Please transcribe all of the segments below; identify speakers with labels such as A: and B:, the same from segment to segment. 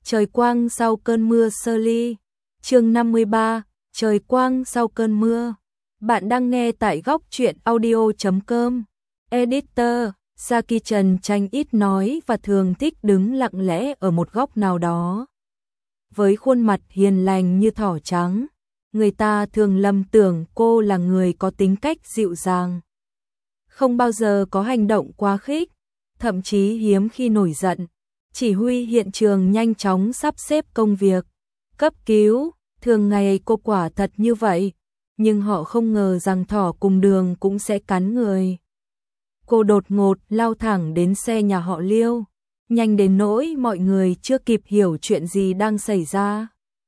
A: Trời quang sau cơn mưa sơ ly. Chương 53, trời quang sau cơn mưa. Bạn đang nghe tại góc truyện audio.com. Editor, Saki Trần Tranh ít nói và thường thích đứng lặng lẽ ở một góc nào đó. Với khuôn mặt hiền lành như thỏ trắng, người ta thường lầm tưởng cô là người có tính cách dịu dàng. Không bao giờ có hành động quá khích, thậm chí hiếm khi nổi giận. Chỉ huy hiện trường nhanh chóng sắp xếp công việc, cấp cứu, thường ngày cô quả thật như vậy, nhưng họ không ngờ rằng thỏ cùng đường cũng sẽ cắn người. Cô đột ngột lao thẳng đến xe nhà họ Liêu, nhanh đến nỗi mọi người chưa kịp hiểu chuyện gì đang xảy ra.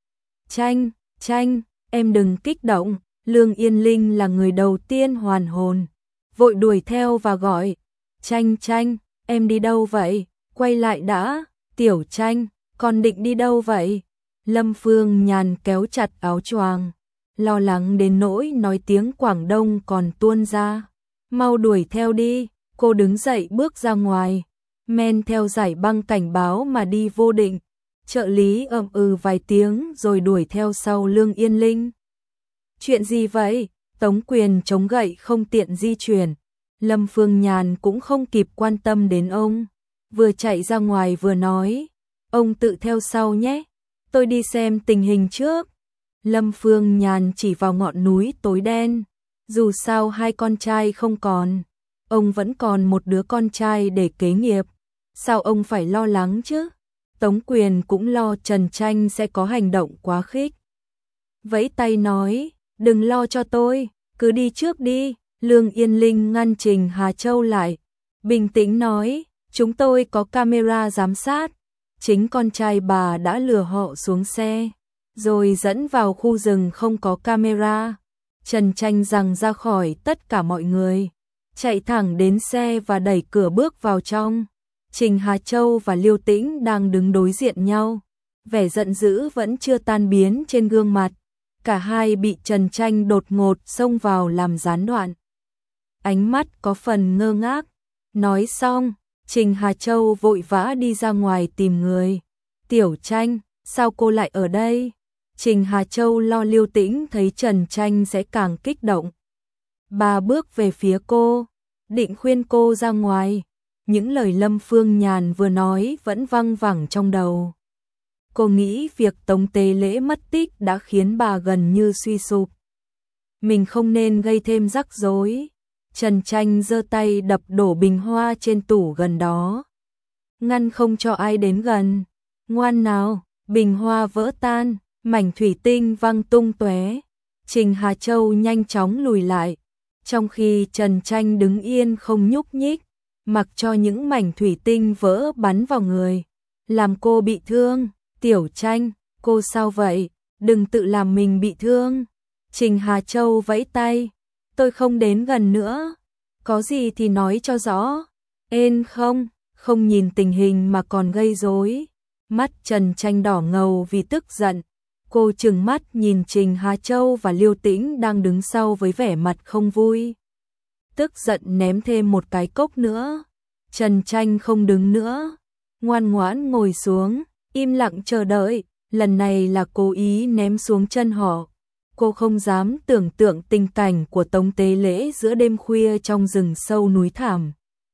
A: Tranh, em đừng kích động, Lương Yên Linh là người đầu tiên hoàn hồn, vội đuổi theo và gọi, Tranh, em đi đâu vậy? Quay lại đã, Tiểu Tranh, con định đi đâu vậy? Lâm Phương Nhàn kéo chặt áo choàng, lo lắng đến nỗi nói tiếng Quảng Đông còn tuôn ra. Mau đuổi theo đi, cô đứng dậy bước ra ngoài, men theo dải băng cảnh báo mà đi vô định. Trợ lý ậm ừ vài tiếng rồi đuổi theo sau Lương Yên Linh. Chuyện gì vậy? Tống Quyền chống gậy không tiện di chuyển. Lâm Phương Nhàn cũng không kịp quan tâm đến ông, vừa chạy ra ngoài vừa nói, ông tự theo sau nhé, tôi đi xem tình hình trước. Lâm Phương Nhàn chỉ vào ngọn núi tối đen, dù sao hai con trai không còn, ông vẫn còn một đứa con trai để kế nghiệp, sao ông phải lo lắng chứ? Tống Quyền cũng lo Trần Tranh sẽ có hành động quá khích. Vẫy tay nói, đừng lo cho tôi, cứ đi trước đi. Lương Yên Linh ngăn Trình Hà Châu lại, bình tĩnh nói, chúng tôi có camera giám sát, chính con trai bà đã lừa họ xuống xe, rồi dẫn vào khu rừng không có camera. Trần Tranh giằng ra khỏi tất cả mọi người, chạy thẳng đến xe và đẩy cửa bước vào trong. Trình Hà Châu và Liêu Tĩnh đang đứng đối diện nhau, vẻ giận dữ vẫn chưa tan biến trên gương mặt, cả hai bị Trần Tranh đột ngột xông vào làm gián đoạn. Ánh mắt có phần ngơ ngác. Nói xong, Trình Hà Châu vội vã đi ra ngoài tìm người. Tiểu Tranh, sao cô lại ở đây? Trình Hà Châu lo Liêu Tĩnh thấy Trần Tranh sẽ càng kích động. Bà bước về phía cô, định khuyên cô ra ngoài. Những lời Lâm Phương Nhàn vừa nói vẫn văng vẳng trong đầu. Cô nghĩ việc Tống Tế Lễ mất tích đã khiến bà gần như suy sụp. Mình không nên gây thêm rắc rối. Trần Tranh giơ tay đập đổ bình hoa trên tủ gần đó, ngăn không cho ai đến gần. Ngoan nào, bình hoa vỡ tan, mảnh thủy tinh văng tung tóe. Trình Hà Châu nhanh chóng lùi lại, trong khi Trần Tranh đứng yên không nhúc nhích, mặc cho những mảnh thủy tinh vỡ bắn vào người, làm cô bị thương. Tiểu Tranh, cô sao vậy? Đừng tự làm mình bị thương. Trình Hà Châu vẫy tay, tôi không đến gần nữa, có gì thì nói cho rõ. Ên không nhìn tình hình mà còn gây rối. Mắt Trần Tranh đỏ ngầu vì tức giận, cô trừng mắt nhìn Trình Hà Châu và Liêu Tĩnh đang đứng sau với vẻ mặt không vui. Tức giận ném thêm một cái cốc nữa. Trần Tranh không đứng nữa, ngoan ngoãn ngồi xuống, im lặng chờ đợi, lần này là cố ý ném xuống chân họ. Cô không dám tưởng tượng tình cảnh của Tống Tế Lễ giữa đêm khuya trong rừng sâu núi thảm.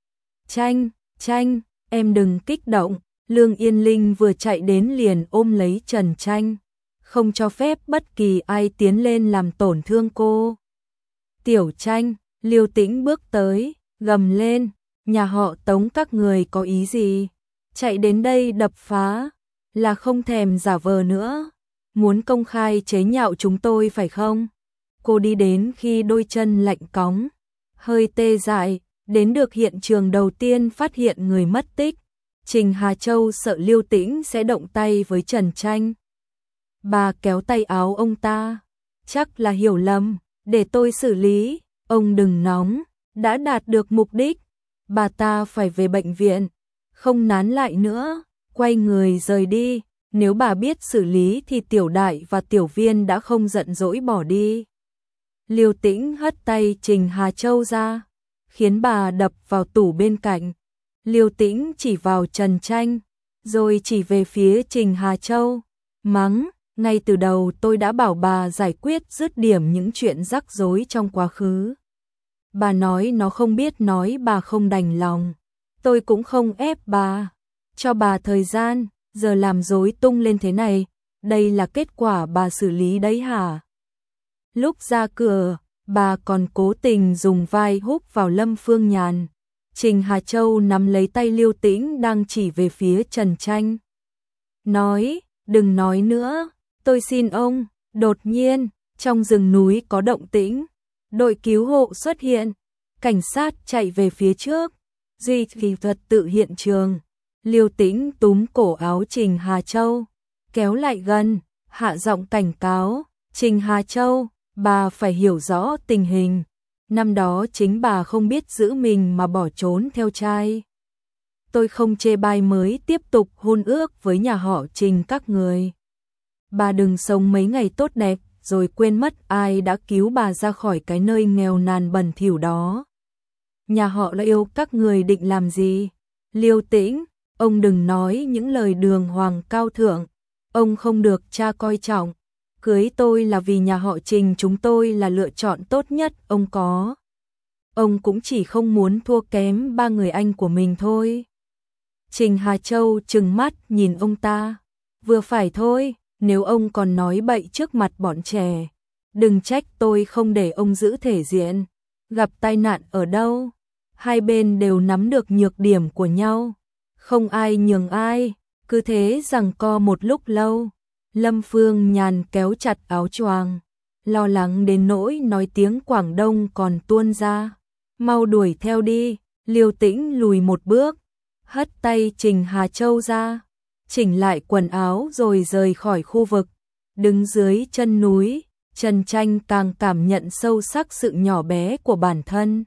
A: Tranh, em đừng kích động. Lương Yên Linh vừa chạy đến liền ôm lấy Trần Tranh, không cho phép bất kỳ ai tiến lên làm tổn thương cô. Tiểu Tranh, Liêu Tĩnh bước tới, gầm lên, nhà họ Tống các người có ý gì? Chạy đến đây đập phá, là không thèm giả vờ nữa. Muốn công khai chế nhạo chúng tôi phải không? Cô đi đến khi đôi chân lạnh cóng, hơi tê dại, đến được hiện trường đầu tiên phát hiện người mất tích. Trình Hà Châu sợ Liêu Tĩnh sẽ động tay với Trần Tranh. Bà kéo tay áo ông ta, chắc là hiểu lầm, để tôi xử lý, ông đừng nóng, đã đạt được mục đích. Bà ta phải về bệnh viện, không nán lại nữa, quay người rời đi. Nếu bà biết xử lý thì Tiểu Đại và Tiểu Viên đã không giận dỗi bỏ đi. Liêu Tĩnh hất tay Trình Hà Châu ra, khiến bà đập vào tủ bên cạnh. Liêu Tĩnh chỉ vào Trần Tranh, rồi chỉ về phía Trình Hà Châu, mắng, ngay từ đầu tôi đã bảo bà giải quyết dứt điểm những chuyện rắc rối trong quá khứ. Bà nói nó không biết nói bà không đành lòng, tôi cũng không ép bà, cho bà thời gian, giờ làm rối tung lên thế này, đây là kết quả bà xử lý đấy hả? Lúc ra cửa, bà còn cố tình dùng vai húc vào Lâm Phương Nhàn. Trình Hà Châu nắm lấy tay Liêu Tĩnh đang chỉ về phía Trần Tranh. Nói, đừng nói nữa, tôi xin ông. Đột nhiên, trong rừng núi có động tĩnh. Đội cứu hộ xuất hiện. Cảnh sát chạy về phía trước. Duy trì trật tự hiện trường. Liêu Tĩnh túm cổ áo Trình Hà Châu, kéo lại gần, hạ giọng cảnh cáo. Trình Hà Châu, bà phải hiểu rõ tình hình. Năm đó chính bà không biết giữ mình mà bỏ trốn theo trai. Tôi không chê bai mới tiếp tục hôn ước với nhà họ Trình các người. Bà đừng sống mấy ngày tốt đẹp rồi quên mất ai đã cứu bà ra khỏi cái nơi nghèo nàn bẩn thỉu đó. Nhà họ đã yêu các người định làm gì? Liêu Tĩnh, ông đừng nói những lời đường hoàng cao thượng. Ông không được cha coi trọng. Cưới tôi là vì nhà họ Trình chúng tôi là lựa chọn tốt nhất ông có. Ông cũng chỉ không muốn thua kém ba người anh của mình thôi. Trình Hà Châu trừng mắt nhìn ông ta. Vừa phải thôi, nếu ông còn nói bậy trước mặt bọn trẻ, đừng trách tôi không để ông giữ thể diện. Gặp tai nạn ở đâu? Hai bên đều nắm được nhược điểm của nhau. Không ai nhường ai, cứ thế giằng co một lúc lâu. Lâm Phương Nhàn kéo chặt áo choàng, lo lắng đến nỗi nói tiếng Quảng Đông còn tuôn ra. Mau đuổi theo đi. Liêu Tĩnh lùi một bước, hất tay Trình Hà Châu ra, chỉnh lại quần áo rồi rời khỏi khu vực. Đứng dưới chân núi, Trần Tranh càng cảm nhận sâu sắc sự nhỏ bé của bản thân.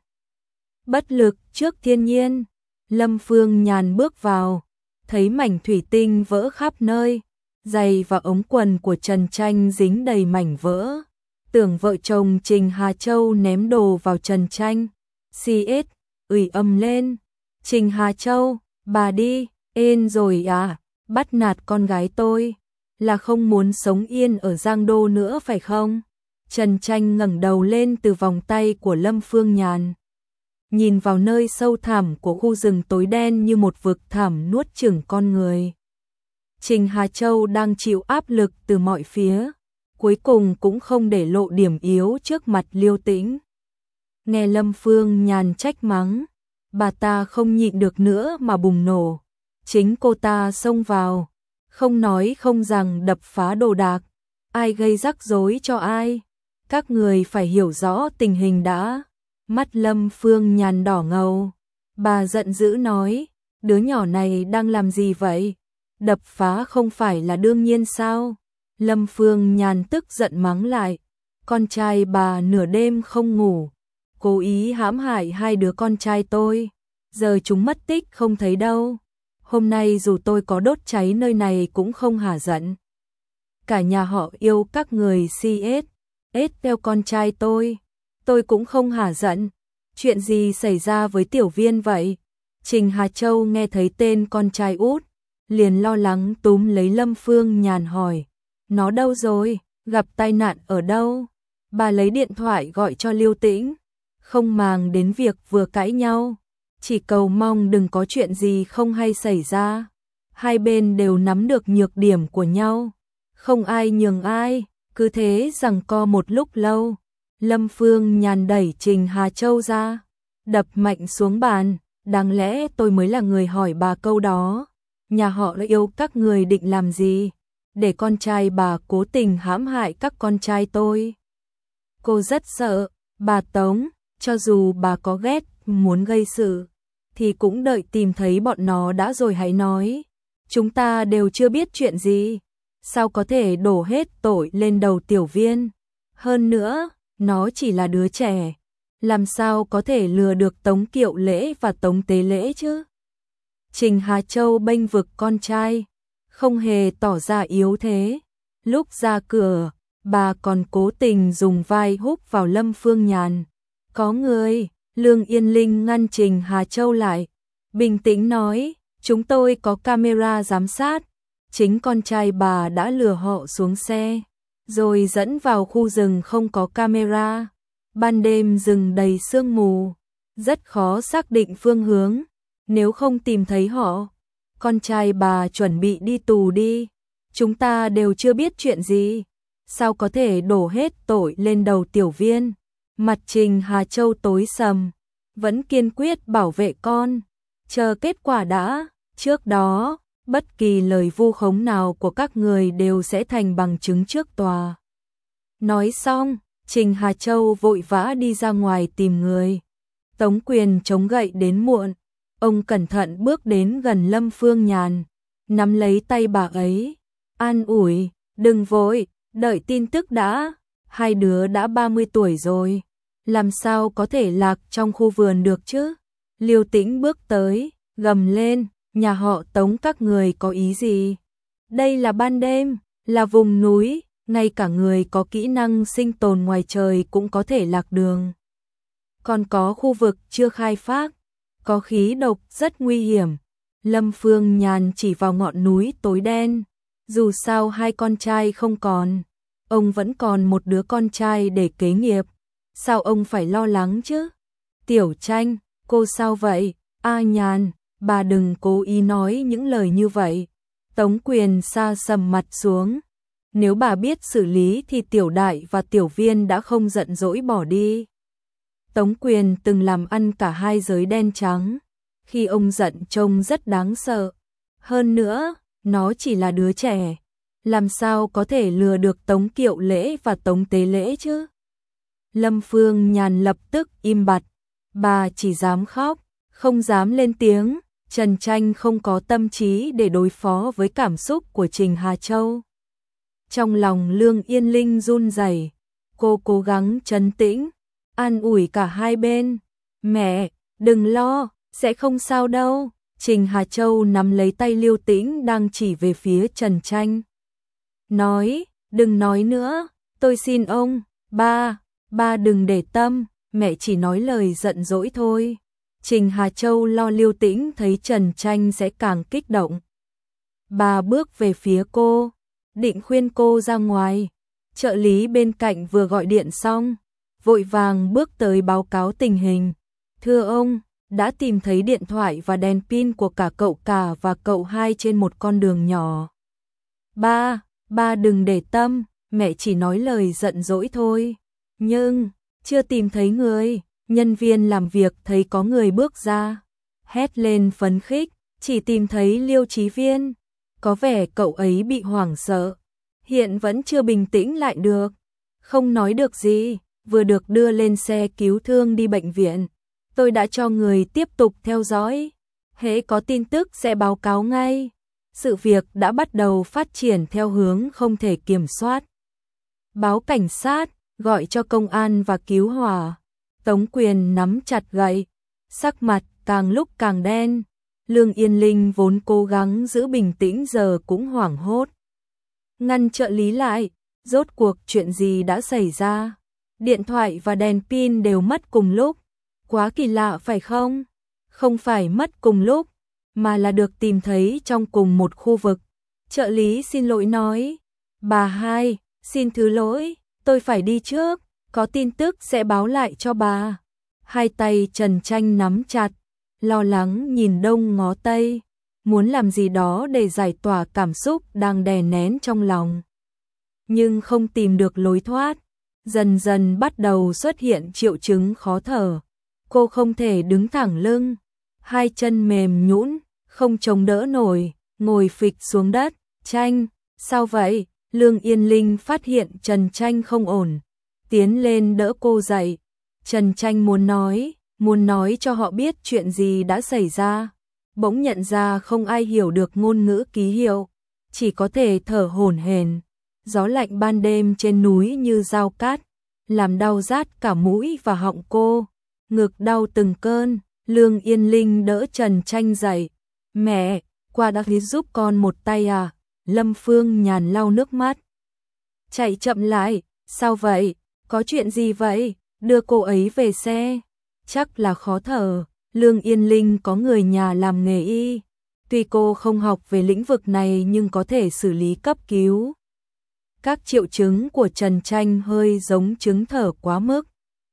A: Bất lực trước thiên nhiên. Lâm Phương Nhàn bước vào, thấy mảnh thủy tinh vỡ khắp nơi. Giày và ống quần của Trần Tranh dính đầy mảnh vỡ. Tưởng vợ chồng Trình Hà Châu ném đồ vào Trần Tranh. CS, ủy âm lên. Trình Hà Châu, bà đi, ên rồi à, bắt nạt con gái tôi. Là không muốn sống yên ở Giang Đô nữa phải không? Trần Tranh ngẩng đầu lên từ vòng tay của Lâm Phương Nhàn. Nhìn vào nơi sâu thẳm của khu rừng tối đen như một vực thẳm nuốt chửng con người. Trình Hà Châu đang chịu áp lực từ mọi phía, cuối cùng cũng không để lộ điểm yếu trước mặt Liêu Tĩnh. Nghe Lâm Phương Nhàn trách mắng, bà ta không nhịn được nữa mà bùng nổ. Chính cô ta xông vào, không nói không rằng đập phá đồ đạc. Ai gây rắc rối cho ai? Các người phải hiểu rõ tình hình đã. Mắt Lâm Phương Nhàn đỏ ngầu. Bà giận dữ nói, đứa nhỏ này đang làm gì vậy? Đập phá không phải là đương nhiên sao? Lâm Phương Nhàn tức giận mắng lại. Con trai bà nửa đêm không ngủ, cố ý hãm hại hai đứa con trai tôi. Giờ chúng mất tích không thấy đâu. Hôm nay dù tôi có đốt cháy nơi này cũng không hả giận. Cả nhà họ yêu các người CS, theo con trai tôi cũng không hả giận. Chuyện gì xảy ra với Tiểu Viên vậy? Trình Hà Châu nghe thấy tên con trai út, liền lo lắng túm lấy Lâm Phương Nhàn hỏi. Nó đâu rồi? Gặp tai nạn ở đâu? Bà lấy điện thoại gọi cho Liêu Tĩnh, không màng đến việc vừa cãi nhau, chỉ cầu mong đừng có chuyện gì không hay xảy ra. Hai bên đều nắm được nhược điểm của nhau, không ai nhường ai, cứ thế giằng co một lúc lâu. Lâm Phương Nhàn đẩy Trình Hà Châu ra, đập mạnh xuống bàn. Đáng lẽ tôi mới là người hỏi bà câu đó. Nhà họ đã yêu các người định làm gì? Để con trai bà cố tình hãm hại các con trai tôi. Cô rất sợ, bà Tống, cho dù bà có ghét, muốn gây sự, thì cũng đợi tìm thấy bọn nó đã rồi hãy nói. Chúng ta đều chưa biết chuyện gì, sao có thể đổ hết tội lên đầu Tiểu Viên? Hơn nữa, nó chỉ là đứa trẻ, làm sao có thể lừa được Tống Kiệu Lễ và Tống Tế Lễ chứ? Trình Hà Châu bênh vực con trai, không hề tỏ ra yếu thế. Lúc ra cửa, bà còn cố tình dùng vai húc vào Lâm Phương Nhàn. Có người. Lương Yên Linh ngăn Trình Hà Châu lại, bình tĩnh nói, Chúng tôi có camera giám sát. Chính con trai bà đã lừa họ xuống xe, rồi dẫn vào khu rừng không có camera. Ban đêm rừng đầy sương mù, rất khó xác định phương hướng. Nếu không tìm thấy họ, con trai bà chuẩn bị đi tù đi. Chúng ta đều chưa biết chuyện gì, sao có thể đổ hết tội lên đầu Tiểu Viên. Mặt Trình Hà Châu tối sầm, vẫn kiên quyết bảo vệ con. Chờ kết quả đã, trước đó, bất kỳ lời vu khống nào của các người đều sẽ thành bằng chứng trước tòa. Nói xong, Trình Hà Châu vội vã đi ra ngoài tìm người. Tống Quyền chống gậy đến muộn. Ông cẩn thận bước đến gần Lâm Phương Nhàn, nắm lấy tay bà ấy, an ủi, đừng vội, đợi tin tức đã. Hai đứa đã 30 tuổi rồi, làm sao có thể lạc trong khu vườn được chứ? Liêu Tĩnh bước tới, gầm lên, nhà họ Tống các người có ý gì? Đây là ban đêm, là vùng núi, ngay cả người có kỹ năng sinh tồn ngoài trời cũng có thể lạc đường. Còn có khu vực chưa khai phác, có khí độc rất nguy hiểm. Lâm Phương Nhàn chỉ vào ngọn núi tối đen. Dù sao hai con trai không còn, ông vẫn còn một đứa con trai để kế nghiệp. Sao ông phải lo lắng chứ? Tiểu Tranh, cô sao vậy? A Nhàn, bà đừng cố ý nói những lời như vậy. Tống Quyền sa sầm mặt xuống. Nếu bà biết xử lý thì Tiểu Đại và Tiểu Viên đã không giận dỗi bỏ đi. Tống Quyền từng làm ăn cả hai giới đen trắng. Khi ông giận trông rất đáng sợ. Hơn nữa, nó chỉ là đứa trẻ. Làm sao có thể lừa được Tống Kiệu Lễ và Tống Tế Lễ chứ? Lâm Phương Nhàn lập tức im bặt. Bà chỉ dám khóc, không dám lên tiếng. Trần Tranh không có tâm trí để đối phó với cảm xúc của Trình Hà Châu. Trong lòng Lương Yên Linh run rẩy, cô cố gắng trấn tĩnh, an ủi cả hai bên. Mẹ, đừng lo, sẽ không sao đâu. Trình Hà Châu nắm lấy tay Liêu Tĩnh đang chỉ về phía Trần Tranh. Nói, đừng nói nữa, tôi xin ông, ba đừng để tâm, mẹ chỉ nói lời giận dỗi thôi. Trình Hà Châu lo Liêu Tĩnh thấy Trần Tranh sẽ càng kích động. Bà bước về phía cô, định khuyên cô ra ngoài. Trợ lý bên cạnh vừa gọi điện xong, vội vàng bước tới báo cáo tình hình. Thưa ông, đã tìm thấy điện thoại và đèn pin của cả cậu cả và cậu hai trên một con đường nhỏ. Ba đừng để tâm, mẹ chỉ nói lời giận dỗi thôi. Nhưng, chưa tìm thấy người. Nhân viên làm việc thấy có người bước ra, hét lên phấn khích, chỉ tìm thấy Liêu Chí Viên. Có vẻ cậu ấy bị hoảng sợ, hiện vẫn chưa bình tĩnh lại được, không nói được gì, vừa được đưa lên xe cứu thương đi bệnh viện. Tôi đã cho người tiếp tục theo dõi, hễ có tin tức sẽ báo cáo ngay. Sự việc đã bắt đầu phát triển theo hướng không thể kiểm soát. Báo cảnh sát, gọi cho công an và cứu hỏa. Tống Quyền nắm chặt gậy, sắc mặt càng lúc càng đen. Lương Yên Linh vốn cố gắng giữ bình tĩnh giờ cũng hoảng hốt. Ngăn trợ lý lại, rốt cuộc chuyện gì đã xảy ra? Điện thoại và đèn pin đều mất cùng lúc. Quá kỳ lạ phải không? Không phải mất cùng lúc, mà là được tìm thấy trong cùng một khu vực. Trợ lý xin lỗi nói, bà hai, xin thứ lỗi, tôi phải đi trước. Có tin tức sẽ báo lại cho bà. Hai tay Trần Tranh nắm chặt, lo lắng nhìn đông ngó tây, muốn làm gì đó để giải tỏa cảm xúc đang đè nén trong lòng. Nhưng không tìm được lối thoát, dần dần bắt đầu xuất hiện triệu chứng khó thở. Cô không thể đứng thẳng lưng, hai chân mềm nhũn, không chống đỡ nổi, ngồi phịch xuống đất. Tranh, sao vậy? Lương Yên Linh phát hiện Trần Tranh không ổn, tiến lên đỡ cô dậy. Trần Tranh muốn nói cho họ biết chuyện gì đã xảy ra. Bỗng nhận ra không ai hiểu được ngôn ngữ ký hiệu, chỉ có thể thở hổn hển. Gió lạnh ban đêm trên núi như dao cát, làm đau rát cả mũi và họng cô. Ngực đau từng cơn, Lương Yên Linh đỡ Trần Tranh dậy. Mẹ, qua đã giúp con một tay à? Lâm Phương Nhàn lau nước mắt. Chạy chậm lại, sao vậy? Có chuyện gì vậy? Đưa cô ấy về xe. Chắc là khó thở. Lương Yên Linh có người nhà làm nghề y. Tuy cô không học về lĩnh vực này nhưng có thể xử lý cấp cứu. Các triệu chứng của Trần Tranh hơi giống chứng thở quá mức.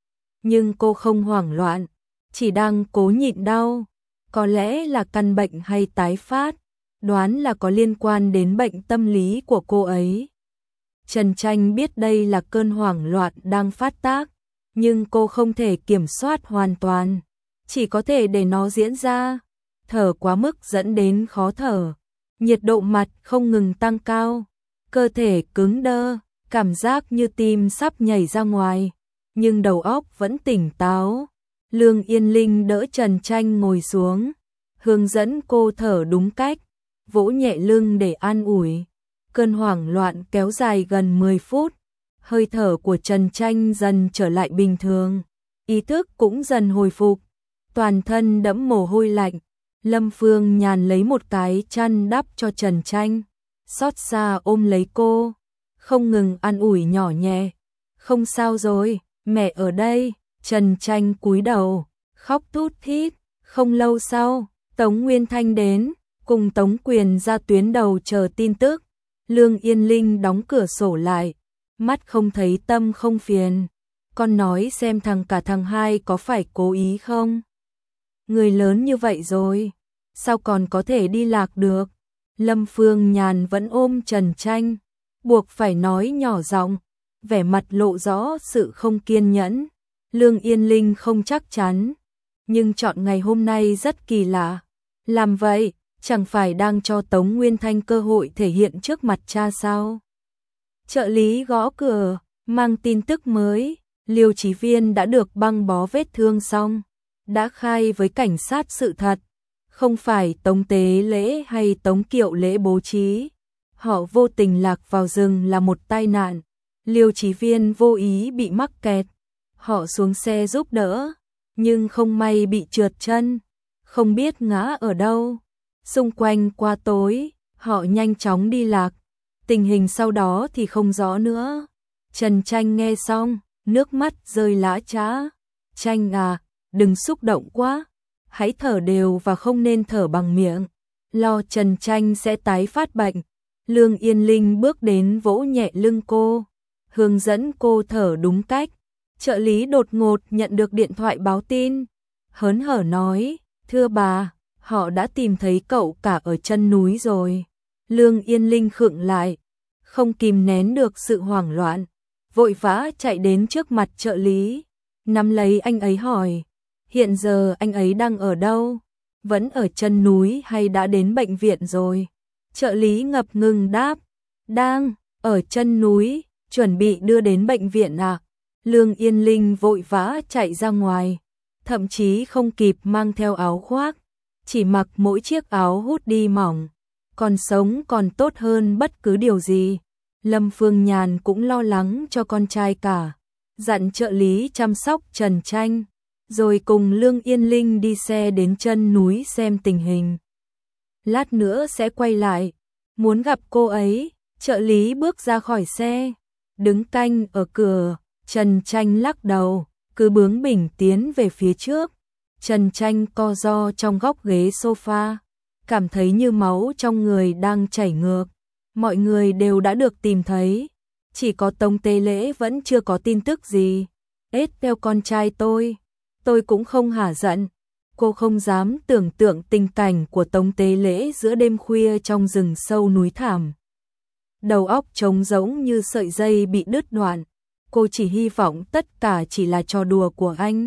A: Nhưng cô không hoảng loạn, chỉ đang cố nhịn đau. Có lẽ là căn bệnh hay tái phát, đoán là có liên quan đến bệnh tâm lý của cô ấy. Trần Tranh biết đây là cơn hoảng loạn đang phát tác, nhưng cô không thể kiểm soát hoàn toàn, chỉ có thể để nó diễn ra. Thở quá mức dẫn đến khó thở, nhiệt độ mặt không ngừng tăng cao, cơ thể cứng đơ, cảm giác như tim sắp nhảy ra ngoài, nhưng đầu óc vẫn tỉnh táo. Lương Yên Linh đỡ Trần Tranh ngồi xuống, hướng dẫn cô thở đúng cách, vỗ nhẹ lưng để an ủi. Cơn hoảng loạn kéo dài gần 10 phút, hơi thở của Trần Tranh dần trở lại bình thường, ý thức cũng dần hồi phục, toàn thân đẫm mồ hôi lạnh. Lâm Phương Nhàn lấy một cái chăn đắp cho Trần Tranh, xót xa ôm lấy cô, không ngừng an ủi nhỏ nhẹ. Không sao rồi, mẹ ở đây. Trần Tranh cúi đầu, khóc thút thít. Không lâu sau, Tống Nguyên Thanh đến, cùng Tống Quyền ra tuyến đầu chờ tin tức. Lương Yên Linh đóng cửa sổ lại, mắt không thấy tâm không phiền. Con nói xem cả thằng hai có phải cố ý không? Người lớn như vậy rồi, sao còn có thể đi lạc được? Lâm Phương Nhàn vẫn ôm Trần Tranh, buộc phải nói nhỏ giọng, vẻ mặt lộ rõ sự không kiên nhẫn. Lương Yên Linh không chắc chắn, nhưng chọn ngày hôm nay rất kỳ lạ. Làm vậy, chẳng phải đang cho Tống Nguyên Thanh cơ hội thể hiện trước mặt cha sao? Trợ lý gõ cửa, mang tin tức mới. Liêu Chí Viên đã được băng bó vết thương xong, đã khai với cảnh sát sự thật, không phải Tống Tế Lễ hay Tống Kiệu Lễ bố trí. Họ vô tình lạc vào rừng là một tai nạn. Liêu Chí Viên vô ý bị mắc kẹt. Họ xuống xe giúp đỡ, nhưng không may bị trượt chân, không biết ngã ở đâu. Xung quanh qua tối, họ nhanh chóng đi lạc. Tình hình sau đó thì không rõ nữa. Trần Tranh nghe xong, nước mắt rơi lã chã. Tranh à, đừng xúc động quá, hãy thở đều và không nên thở bằng miệng, lo Trần Tranh sẽ tái phát bệnh. Lương Yên Linh bước đến vỗ nhẹ lưng cô, hướng dẫn cô thở đúng cách. Trợ lý đột ngột nhận được điện thoại báo tin, hớn hở nói, thưa bà, họ đã tìm thấy cậu cả ở chân núi rồi. Lương Yên Linh khựng lại, không kìm nén được sự hoảng loạn, vội vã chạy đến trước mặt trợ lý, nắm lấy anh ấy hỏi, hiện giờ anh ấy đang ở đâu? Vẫn ở chân núi hay đã đến bệnh viện rồi? Trợ lý ngập ngừng đáp, đang ở chân núi, chuẩn bị đưa đến bệnh viện à? Lương Yên Linh vội vã chạy ra ngoài, thậm chí không kịp mang theo áo khoác, chỉ mặc mỗi chiếc áo hút đi mỏng, còn sống còn tốt hơn bất cứ điều gì. Lâm Phương Nhàn cũng lo lắng cho con trai cả, dặn trợ lý chăm sóc Trần Tranh, rồi cùng Lương Yên Linh đi xe đến chân núi xem tình hình. Lát nữa sẽ quay lại, muốn gặp cô ấy. Trợ lý bước ra khỏi xe, đứng canh ở cửa. Trần Tranh lắc đầu, cứ bướng bỉnh tiến về phía trước. Trần Tranh co ro trong góc ghế sofa, cảm thấy như máu trong người đang chảy ngược. Mọi người đều đã được tìm thấy, chỉ có Tống Tế Lễ vẫn chưa có tin tức gì. Ết theo con trai tôi cũng không hả giận. Cô không dám tưởng tượng tình cảnh của Tống Tế Lễ giữa đêm khuya trong rừng sâu núi thảm. Đầu óc trống rỗng như sợi dây bị đứt đoạn. Cô chỉ hy vọng tất cả chỉ là trò đùa của anh,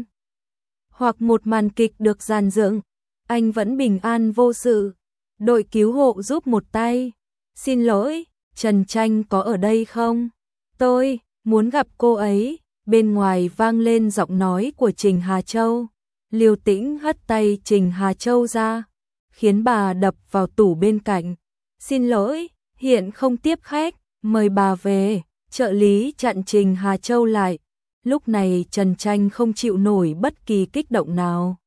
A: hoặc một màn kịch được dàn dựng, anh vẫn bình an vô sự. Đội cứu hộ giúp một tay. Xin lỗi, Trần Tranh có ở đây không? Tôi muốn gặp cô ấy. Bên ngoài vang lên giọng nói của Trình Hà Châu. Liêu Tĩnh hất tay Trình Hà Châu ra, khiến bà đập vào tủ bên cạnh. Xin lỗi, hiện không tiếp khách, mời bà về. Trợ lý chặn Trình Hà Châu lại. Lúc này Trần Tranh không chịu nổi bất kỳ kích động nào.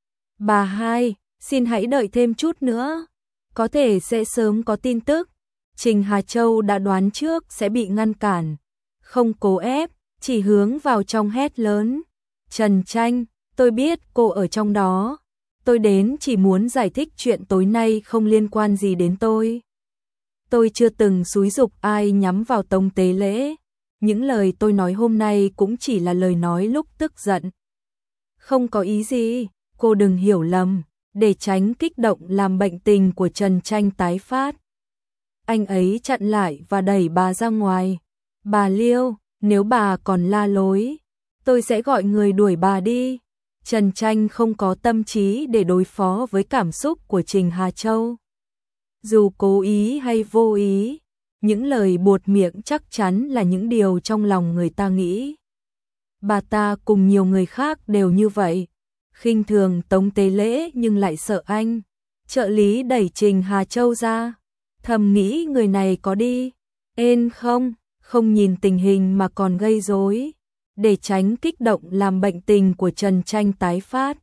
A: Bà hai, xin hãy đợi thêm chút nữa, có thể sẽ sớm có tin tức. Trình Hà Châu đã đoán trước sẽ bị ngăn cản, không cố ép, chỉ hướng vào trong hét lớn. Trần Tranh, tôi biết cô ở trong đó. Tôi đến chỉ muốn giải thích chuyện tối nay không liên quan gì đến tôi. Tôi chưa từng xúi giục ai nhắm vào Tống Tế Lễ. Những lời tôi nói hôm nay cũng chỉ là lời nói lúc tức giận. Không có ý gì, cô đừng hiểu lầm, để tránh kích động làm bệnh tình của Trần Tranh tái phát. Anh ấy chặn lại và đẩy bà ra ngoài. Bà Liêu, nếu bà còn la lối, tôi sẽ gọi người đuổi bà đi. Trần Tranh không có tâm trí để đối phó với cảm xúc của Trình Hà Châu. Dù cố ý hay vô ý, những lời buột miệng chắc chắn là những điều trong lòng người ta nghĩ. Bà ta cùng nhiều người khác đều như vậy, khinh thường Tống Tế Lễ nhưng lại sợ anh. Trợ lý đẩy Trình Hà Châu ra, thầm nghĩ người này có đi ên không, không nhìn tình hình mà còn gây rối, để tránh kích động làm bệnh tình của Trần Tranh tái phát.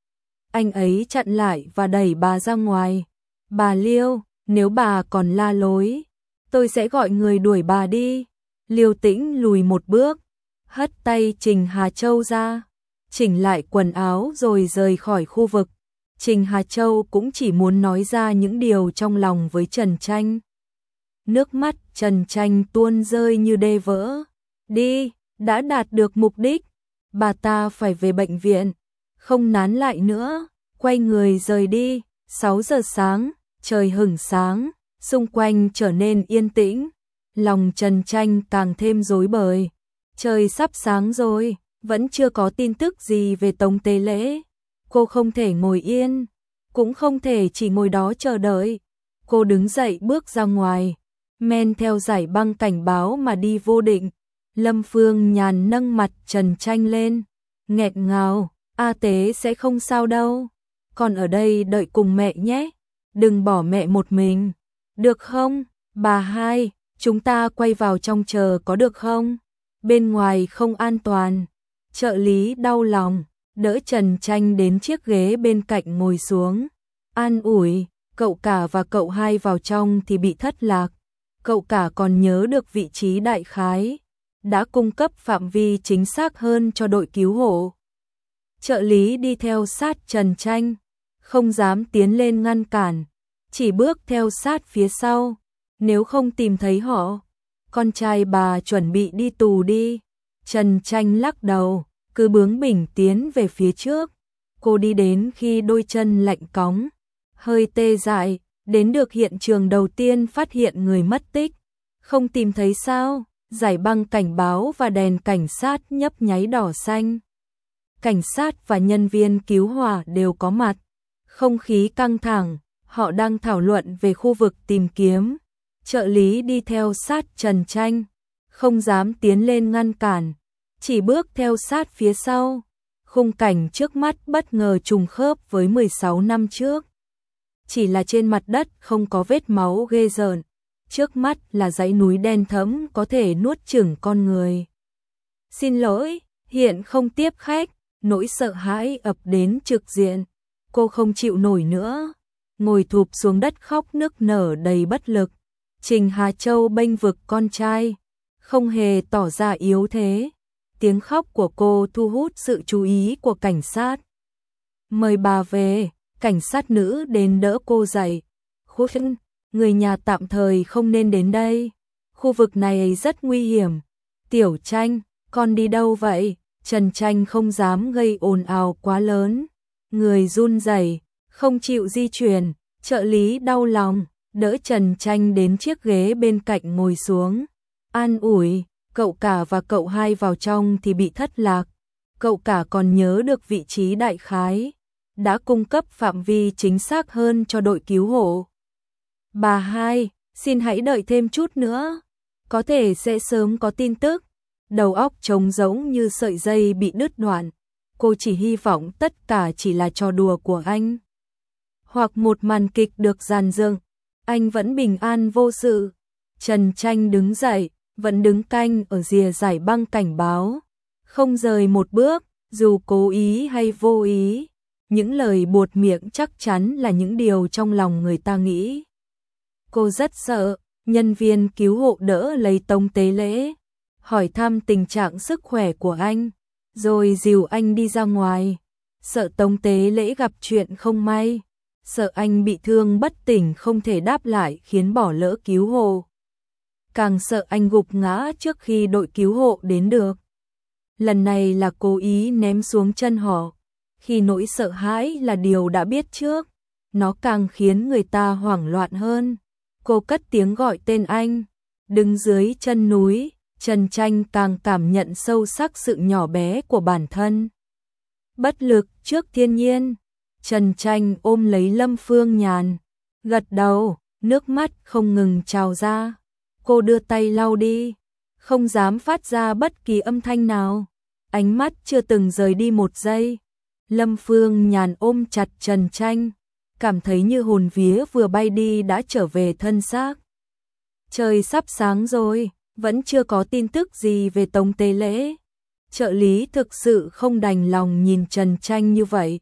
A: Anh ấy chặn lại và đẩy bà ra ngoài. Bà Liêu, nếu bà còn la lối, tôi sẽ gọi người đuổi bà đi. Liêu Tĩnh lùi một bước, hất tay Trình Hà Châu ra, chỉnh lại quần áo rồi rời khỏi khu vực. Trình Hà Châu cũng chỉ muốn nói ra những điều trong lòng với Trần Tranh. Nước mắt Trần Tranh tuôn rơi như đê vỡ. Đi, đã đạt được mục đích, bà ta phải về bệnh viện, không nán lại nữa, quay người rời đi. 6 giờ sáng, trời hửng sáng, xung quanh trở nên yên tĩnh, lòng Trần Tranh càng thêm rối bời. Trời sắp sáng rồi, vẫn chưa có tin tức gì về Tống Tế Lễ. Cô không thể ngồi yên, cũng không thể chỉ ngồi đó chờ đợi. Cô đứng dậy bước ra ngoài, men theo dải băng cảnh báo mà đi vô định. Lâm Phương Nhàn nâng mặt Trần Tranh lên, nghẹn ngào, A Tế sẽ không sao đâu, con ở đây đợi cùng mẹ nhé, đừng bỏ mẹ một mình, được không? Bà hai, chúng ta quay vào trong chờ có được không? Bên ngoài không an toàn. Trợ lý đau lòng, đỡ Trần Tranh đến chiếc ghế bên cạnh ngồi xuống, an ủi. Cậu cả và cậu hai vào trong thì bị thất lạc, cậu cả còn nhớ được vị trí đại khái, đã cung cấp phạm vi chính xác hơn cho đội cứu hộ. Trợ lý đi theo sát Trần Tranh, không dám tiến lên ngăn cản, chỉ bước theo sát phía sau. Nếu không tìm thấy họ, con trai bà chuẩn bị đi tù đi. Trần Tranh lắc đầu, cứ bướng bỉnh tiến về phía trước. Cô đi đến khi đôi chân lạnh cóng, hơi tê dại, đến được hiện trường đầu tiên phát hiện người mất tích. Không tìm thấy sao? Dải băng cảnh báo và đèn cảnh sát nhấp nháy đỏ xanh. Cảnh sát và nhân viên cứu hỏa đều có mặt. Không khí căng thẳng, họ đang thảo luận về khu vực tìm kiếm. Trợ lý đi theo sát Trần Tranh, không dám tiến lên ngăn cản, chỉ bước theo sát phía sau. Khung cảnh trước mắt bất ngờ trùng khớp với 16 năm trước. Chỉ là trên mặt đất không có vết máu ghê rợn, trước mắt là dãy núi đen thẫm có thể nuốt chửng con người. Xin lỗi, hiện không tiếp khách. Nỗi sợ hãi ập đến trực diện. Cô không chịu nổi nữa, ngồi thụp xuống đất khóc nức nở đầy bất lực. Trình Hà Châu bênh vực con trai, không hề tỏ ra yếu thế. Tiếng khóc của cô thu hút sự chú ý của cảnh sát. Mời bà về. Cảnh sát nữ đến đỡ cô dậy. Người nhà tạm thời không nên đến đây, khu vực này rất nguy hiểm. Tiểu Tranh, con đi đâu vậy? Trần Tranh không dám gây ồn ào quá lớn, người run rẩy, không chịu di chuyển. Trợ lý đau lòng, đỡ Trần Tranh đến chiếc ghế bên cạnh ngồi xuống, an ủi. Cậu cả và cậu hai vào trong thì bị thất lạc, cậu cả còn nhớ được vị trí đại khái, đã cung cấp phạm vi chính xác hơn cho đội cứu hộ. Bà hai, xin hãy đợi thêm chút nữa, có thể sẽ sớm có tin tức. Đầu óc trống rỗng như sợi dây bị đứt đoạn. Cô chỉ hy vọng tất cả chỉ là trò đùa của anh, hoặc một màn kịch được dàn dựng. Anh vẫn bình an vô sự. Trần Tranh đứng dậy, vẫn đứng canh ở rìa dải băng cảnh báo, không rời một bước, dù cố ý hay vô ý. Những lời buột miệng chắc chắn là những điều trong lòng người ta nghĩ. Cô rất sợ. Nhân viên cứu hộ đỡ lấy Tống Tế Lễ, hỏi thăm tình trạng sức khỏe của anh, rồi dìu anh đi ra ngoài. sợ Tống Tế Lễ gặp chuyện không may, sợ anh bị thương bất tỉnh không thể đáp lại khiến bỏ lỡ cứu hộ. Càng sợ anh gục ngã trước khi đội cứu hộ đến được. Lần này là cố ý ném xuống chân họ, khi nỗi sợ hãi là điều đã biết trước, nó càng khiến người ta hoảng loạn hơn. Cô cất tiếng gọi tên anh, đứng dưới chân núi, Trần Tranh càng cảm nhận sâu sắc sự nhỏ bé của bản thân. Bất lực trước thiên nhiên, Trần Tranh ôm lấy Lâm Phương Nhàn, gật đầu, nước mắt không ngừng trào ra. Cô đưa tay lau đi, không dám phát ra bất kỳ âm thanh nào, ánh mắt chưa từng rời đi một giây. Lâm Phương Nhàn ôm chặt Trần Tranh, cảm thấy như hồn vía vừa bay đi đã trở về thân xác. Trời sắp sáng rồi, vẫn chưa có tin tức gì về Tống Tế Lễ. Trợ lý thực sự không đành lòng nhìn Trần Tranh như vậy,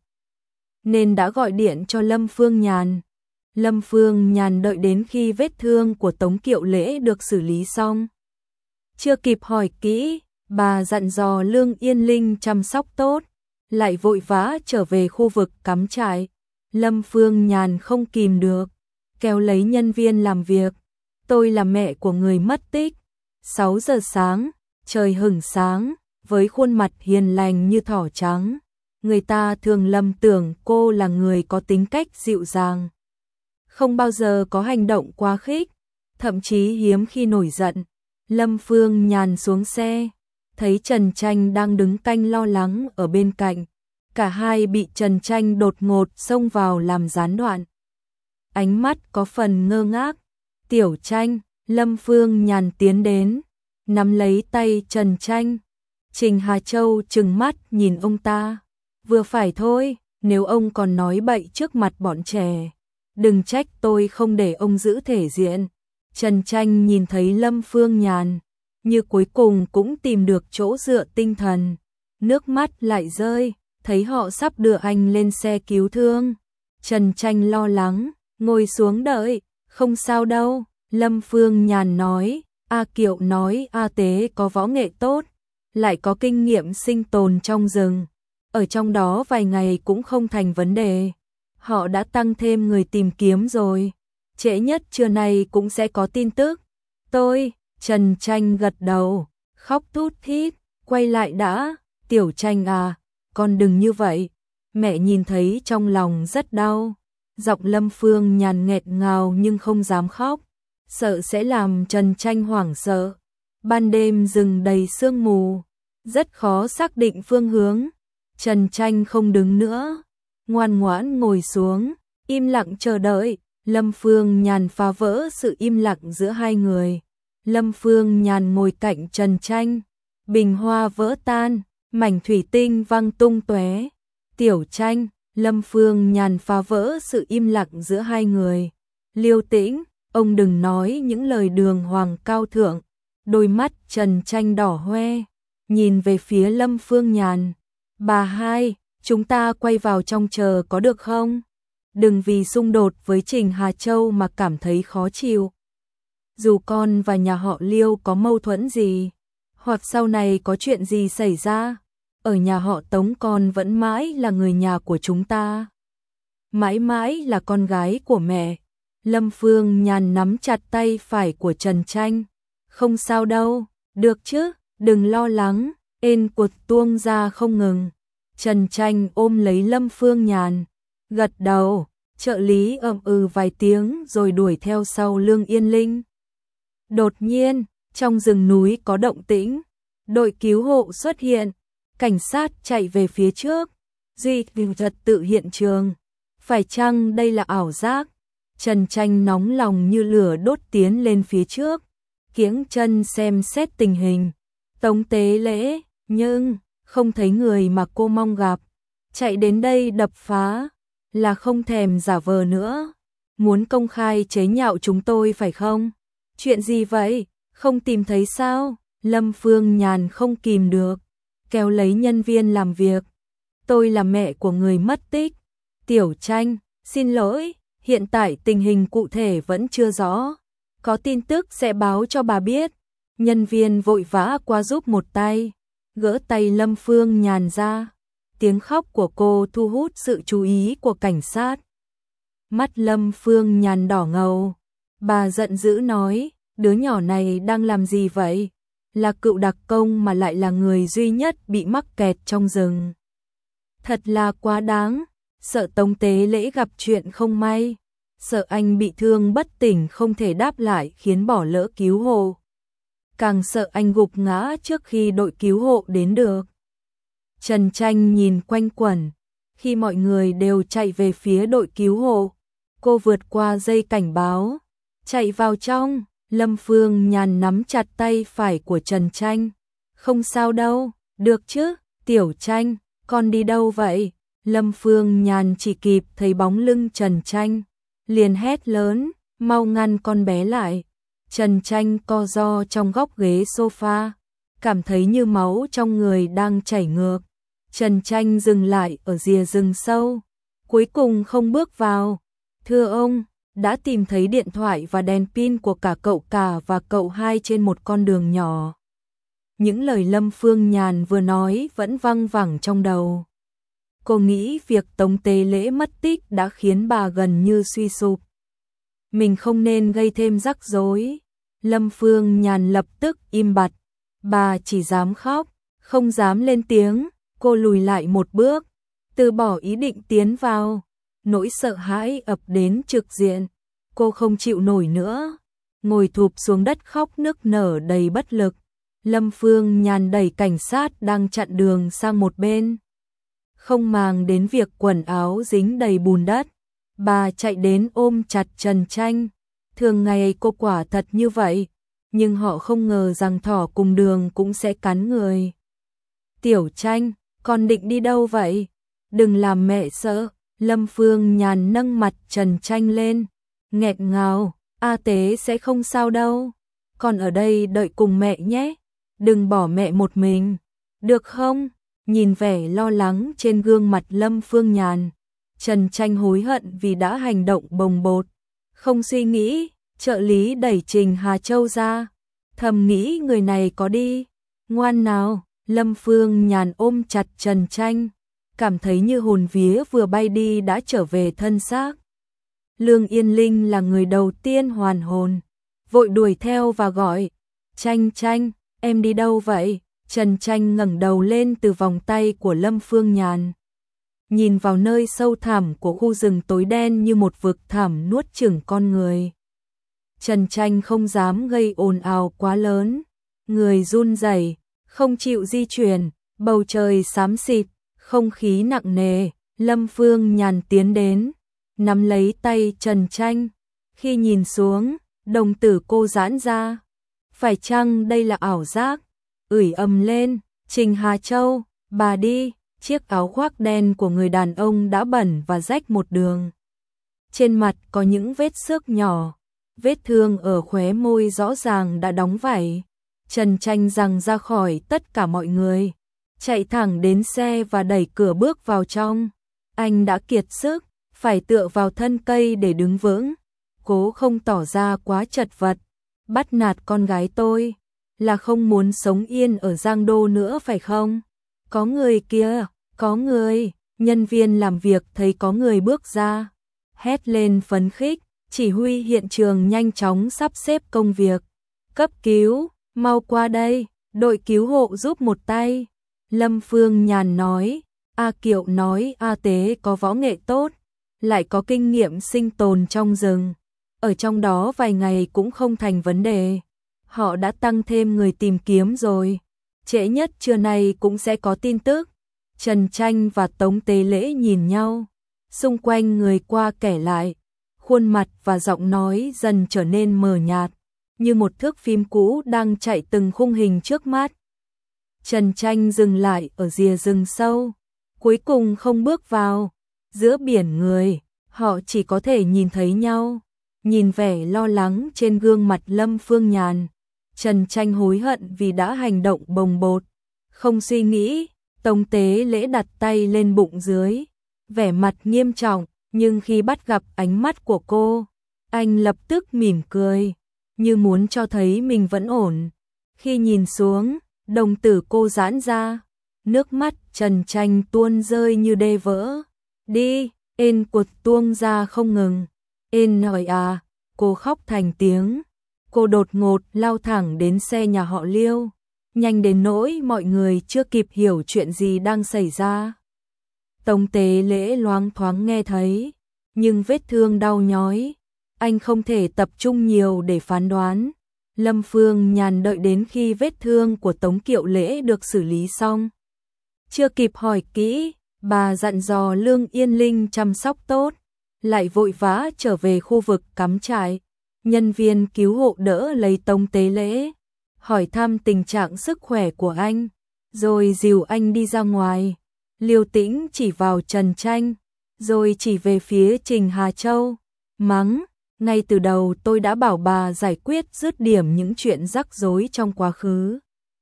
A: nên đã gọi điện cho Lâm Phương Nhàn. Lâm Phương Nhàn đợi đến khi vết thương của Tống Kiệu Lễ được xử lý xong. Chưa kịp hỏi kỹ, bà dặn dò Lương Yên Linh chăm sóc tốt, lại vội vã trở về khu vực cắm trại. Lâm Phương Nhàn không kìm được, kéo lấy nhân viên làm việc. Tôi là mẹ của người mất tích. 6 giờ sáng, trời hửng sáng, với khuôn mặt hiền lành như thỏ trắng. Người ta thường lầm tưởng cô là người có tính cách dịu dàng, không bao giờ có hành động quá khích, thậm chí hiếm khi nổi giận. Lâm Phương Nhàn xuống xe, thấy Trần Tranh đang đứng canh lo lắng ở bên cạnh. Cả hai bị Trần Tranh đột ngột xông vào làm gián đoạn. Ánh mắt có phần ngơ ngác. Tiểu Tranh, Lâm Phương Nhàn tiến đến, nắm lấy tay Trần Tranh. Trình Hà Châu trừng mắt nhìn ông ta. Vừa phải thôi, nếu ông còn nói bậy trước mặt bọn trẻ, đừng trách tôi không để ông giữ thể diện. Trần Tranh nhìn thấy Lâm Phương Nhàn, như cuối cùng cũng tìm được chỗ dựa tinh thần. Nước mắt lại rơi, thấy họ sắp đưa anh lên xe cứu thương. Trần Tranh lo lắng, ngồi xuống đợi, không sao đâu. Lâm Phương Nhàn nói, A Kiệu nói A Tế có võ nghệ tốt, lại có kinh nghiệm sinh tồn trong rừng. Ở trong đó vài ngày cũng không thành vấn đề. Họ đã tăng thêm người tìm kiếm rồi. Trễ nhất trưa nay cũng sẽ có tin tức. Trần Tranh gật đầu, khóc thút thít, quay lại đã. Tiểu Tranh à, con đừng như vậy. Mẹ nhìn thấy trong lòng rất đau. Giọng Lâm Phương Nhàn nghẹt ngào nhưng không dám khóc, sợ sẽ làm Trần Tranh hoảng sợ. Ban đêm rừng đầy sương mù, rất khó xác định phương hướng. Trần Tranh không đứng nữa, ngoan ngoãn ngồi xuống, im lặng chờ đợi. Lâm Phương Nhàn phá vỡ sự im lặng giữa hai người. Lâm Phương Nhàn ngồi cạnh Trần Tranh, bình hoa vỡ tan, mảnh thủy tinh văng tung tóe. Tiểu Tranh, Lâm Phương Nhàn phá vỡ sự im lặng giữa hai người. Liêu Tĩnh, ông đừng nói những lời đường hoàng cao thượng. Đôi mắt Trần Tranh đỏ hoe, nhìn về phía Lâm Phương Nhàn. Bà hai, chúng ta quay vào trong chờ có được không? Đừng vì xung đột với Trình Hà Châu mà cảm thấy khó chịu. Dù con và nhà họ Liêu có mâu thuẫn gì, hoặc sau này có chuyện gì xảy ra, ở nhà họ Tống con vẫn mãi là người nhà của chúng ta. Mãi mãi là con gái của mẹ. Lâm Phương Nhàn nắm chặt tay phải của Trần Tranh. Không sao đâu, được chứ, đừng lo lắng. Ên cuột tuông ra không ngừng. Trần Tranh ôm lấy Lâm Phương Nhàn, gật đầu. Trợ lý ậm ừ vài tiếng rồi đuổi theo sau Lương Yên Linh. Đột nhiên, trong rừng núi có động tĩnh, đội cứu hộ xuất hiện, cảnh sát chạy về phía trước. Duy trật tự hiện trường, phải chăng đây là ảo giác? Trần Tranh nóng lòng như lửa đốt tiến lên phía trước, kiễng chân xem xét tình hình. Tống Tế Lễ, nhưng không thấy người mà cô mong gặp. Chạy đến đây đập phá, là không thèm giả vờ nữa. Muốn công khai chế nhạo chúng tôi phải không? Chuyện gì vậy? Không tìm thấy sao? Lâm Phương Nhàn không kìm được, kéo lấy nhân viên làm việc. Tôi là mẹ của người mất tích. Tiểu Tranh, xin lỗi, hiện tại tình hình cụ thể vẫn chưa rõ. Có tin tức sẽ báo cho bà biết. Nhân viên vội vã qua giúp một tay, gỡ tay Lâm Phương Nhàn ra. tiếng khóc của cô thu hút sự chú ý của cảnh sát. Mắt Lâm Phương Nhàn đỏ ngầu. Bà giận dữ nói, đứa nhỏ này đang làm gì vậy? Là cựu đặc công mà lại là người duy nhất bị mắc kẹt trong rừng. Thật là quá đáng, sợ Tống Tế Lễ gặp chuyện không may, sợ anh bị thương bất tỉnh không thể đáp lại khiến bỏ lỡ cứu hộ. Càng sợ anh gục ngã trước khi đội cứu hộ đến được. Trần Tranh nhìn quanh quẩn, khi mọi người đều chạy về phía đội cứu hộ, cô vượt qua dây cảnh báo, chạy vào trong. Lâm Phương Nhàn nắm chặt tay phải của Trần Tranh. Không sao đâu, được chứ, Tiểu Tranh, con đi đâu vậy? Lâm Phương Nhàn chỉ kịp thấy bóng lưng Trần Tranh, liền hét lớn, mau ngăn con bé lại. Trần Tranh co ro trong góc ghế sofa, cảm thấy như máu trong người đang chảy ngược. Trần Tranh dừng lại ở rìa rừng sâu, cuối cùng không bước vào. Thưa ông, đã tìm thấy điện thoại và đèn pin của cả cậu cả và cậu hai trên một con đường nhỏ. Những lời Lâm Phương Nhàn vừa nói vẫn văng vẳng trong đầu. Cô nghĩ việc Tống Tế Lễ mất tích đã khiến bà gần như suy sụp. Mình không nên gây thêm rắc rối. Lâm Phương Nhàn lập tức im bặt. Bà chỉ dám khóc, không dám lên tiếng. Cô lùi lại một bước, từ bỏ ý định tiến vào. Nỗi sợ hãi ập đến trực diện. Cô không chịu nổi nữa, ngồi thụp xuống đất khóc nức nở đầy bất lực. Lâm Phương Nhàn đẩy cảnh sát đang chặn đường sang một bên, không màng đến việc quần áo dính đầy bùn đất. Bà chạy đến ôm chặt Trần Tranh. Thường ngày cô quả thật như vậy, nhưng họ không ngờ rằng thỏ cùng đường cũng sẽ cắn người. Tiểu Tranh, con định đi đâu vậy? Đừng làm mẹ sợ. Lâm Phương Nhàn nâng mặt Trần Tranh lên, nghẹn ngào, A Tế sẽ không sao đâu. Con ở đây đợi cùng mẹ nhé, đừng bỏ mẹ một mình, được không? Nhìn vẻ lo lắng trên gương mặt Lâm Phương Nhàn, Trần Tranh hối hận vì đã hành động bồng bột. Không suy nghĩ, trợ lý đẩy Trình Hà Châu ra, thầm nghĩ người này có đi. Ngoan nào. Lâm Phương Nhàn ôm chặt Trần Tranh, cảm thấy như hồn vía vừa bay đi đã trở về thân xác. Lương Yên Linh là người đầu tiên hoàn hồn, vội đuổi theo và gọi, Tranh Tranh, em đi đâu vậy? Trần Tranh ngẩng đầu lên từ vòng tay của Lâm Phương Nhàn, nhìn vào nơi sâu thẳm của khu rừng tối đen như một vực thẳm nuốt chửng con người. Trần Tranh không dám gây ồn ào quá lớn, người run rẩy, không chịu di chuyển, bầu trời xám xịt, không khí nặng nề. Lâm Phương Nhàn tiến đến, nắm lấy tay Trần Tranh. Khi nhìn xuống, đồng tử cô giãn ra. Phải chăng đây là ảo giác? Ửi ầm lên, Trình Hà Châu, bà đi. Chiếc áo khoác đen của người đàn ông đã bẩn và rách một đường. Trên mặt có những vết xước nhỏ, vết thương ở khóe môi rõ ràng đã đóng vảy. Trần Tranh giằng ra khỏi tất cả mọi người, chạy thẳng đến xe và đẩy cửa bước vào trong. Anh đã kiệt sức, phải tựa vào thân cây để đứng vững, cố không tỏ ra quá chật vật. Bắt nạt con gái tôi, là không muốn sống yên ở Giang Đô nữa phải không? Có người kia, có người. Nhân viên làm việc thấy có người bước ra, hét lên phấn khích, chỉ huy hiện trường nhanh chóng sắp xếp công việc. Cấp cứu, mau qua đây, đội cứu hộ giúp một tay. Lâm Phương Nhàn nói, A Kiệu nói A Tế có võ nghệ tốt, lại có kinh nghiệm sinh tồn trong rừng. Ở trong đó vài ngày cũng không thành vấn đề. Họ đã tăng thêm người tìm kiếm rồi. Trễ nhất trưa nay cũng sẽ có tin tức. Trần Tranh và Tống Tế Lễ nhìn nhau, xung quanh người qua kẻ lại, khuôn mặt và giọng nói dần trở nên mờ nhạt, như một thước phim cũ đang chạy từng khung hình trước mắt. Trần Tranh dừng lại ở rìa rừng sâu, cuối cùng không bước vào. Giữa biển người, họ chỉ có thể nhìn thấy nhau. Nhìn vẻ lo lắng trên gương mặt Lâm Phương Nhàn, Trần Tranh hối hận vì đã hành động bồng bột. Không suy nghĩ, Tống Tế Lễ đặt tay lên bụng dưới, vẻ mặt nghiêm trọng, nhưng khi bắt gặp ánh mắt của cô, anh lập tức mỉm cười, như muốn cho thấy mình vẫn ổn. Khi nhìn xuống, đồng tử cô giãn ra, Nước mắt Trần Tranh tuôn rơi như đê vỡ. Đi, ên cuột tuông ra không ngừng. Ên hỏi à, cô khóc thành tiếng. Cô đột ngột lao thẳng đến xe nhà họ Liêu. Nhanh đến nỗi mọi người chưa kịp hiểu chuyện gì đang xảy ra. Tống Tế Lễ loáng thoáng nghe thấy, nhưng vết thương đau nhói. Anh không thể tập trung nhiều để phán đoán. Lâm Phương Nhàn đợi đến khi vết thương của Tống Kiệu Lễ được xử lý xong. Chưa kịp hỏi kỹ, bà dặn dò Lương Yên Linh chăm sóc tốt, lại vội vã trở về khu vực cắm trại. Nhân viên cứu hộ đỡ lấy Tống Tế Lễ, hỏi thăm tình trạng sức khỏe của anh, rồi dìu anh đi ra ngoài. Liêu Tĩnh chỉ vào Trần Tranh, rồi chỉ về phía Trình Hà Châu, mắng, ngay từ đầu tôi đã bảo bà giải quyết dứt điểm những chuyện rắc rối trong quá khứ.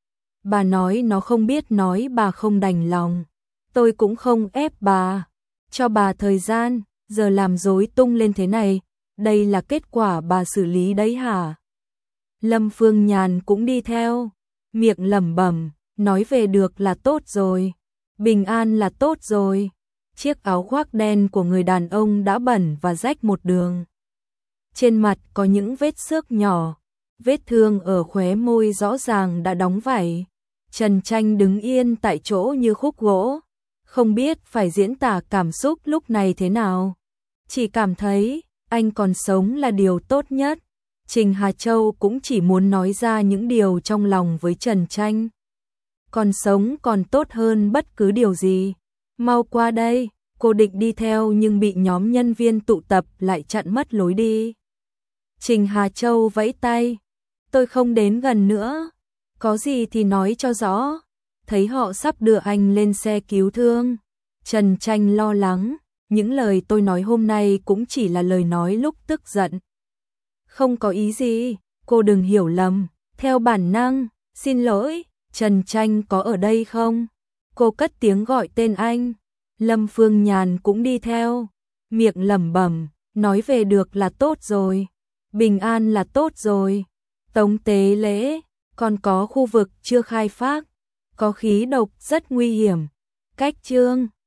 A: Bà nói nó không biết nói bà không đành lòng, tôi cũng không ép bà, cho bà thời gian, giờ làm rối tung lên thế này, đây là kết quả bà xử lý đấy hả? Lâm Phương Nhàn cũng đi theo, miệng lẩm bẩm, nói về được là tốt rồi, bình an là tốt rồi. Chiếc áo khoác đen của người đàn ông đã bẩn và rách một đường. Trên mặt có những vết xước nhỏ, vết thương ở khóe môi rõ ràng đã đóng vảy. Trần Tranh đứng yên tại chỗ như khúc gỗ, không biết phải diễn tả cảm xúc lúc này thế nào. Chỉ cảm thấy anh còn sống là điều tốt nhất. Trình Hà Châu cũng chỉ muốn nói ra những điều trong lòng với Trần Tranh. Còn sống còn tốt hơn bất cứ điều gì. Mau qua đây, cô định đi theo nhưng bị nhóm nhân viên tụ tập lại chặn mất lối đi. Trình Hà Châu vẫy tay, tôi không đến gần nữa, có gì thì nói cho rõ. Thấy họ sắp đưa anh lên xe cứu thương, Trần Tranh lo lắng, những lời tôi nói hôm nay cũng chỉ là lời nói lúc tức giận. Không có ý gì, cô đừng hiểu lầm, theo bản năng, xin lỗi, Trần Tranh có ở đây không? Cô cất tiếng gọi tên anh, Lâm Phương Nhàn cũng đi theo, miệng lẩm bẩm, nói về được là tốt rồi, bình an là tốt rồi. Tống Tế Lễ, còn có khu vực chưa khai phác, có khí độc rất nguy hiểm. Cách chương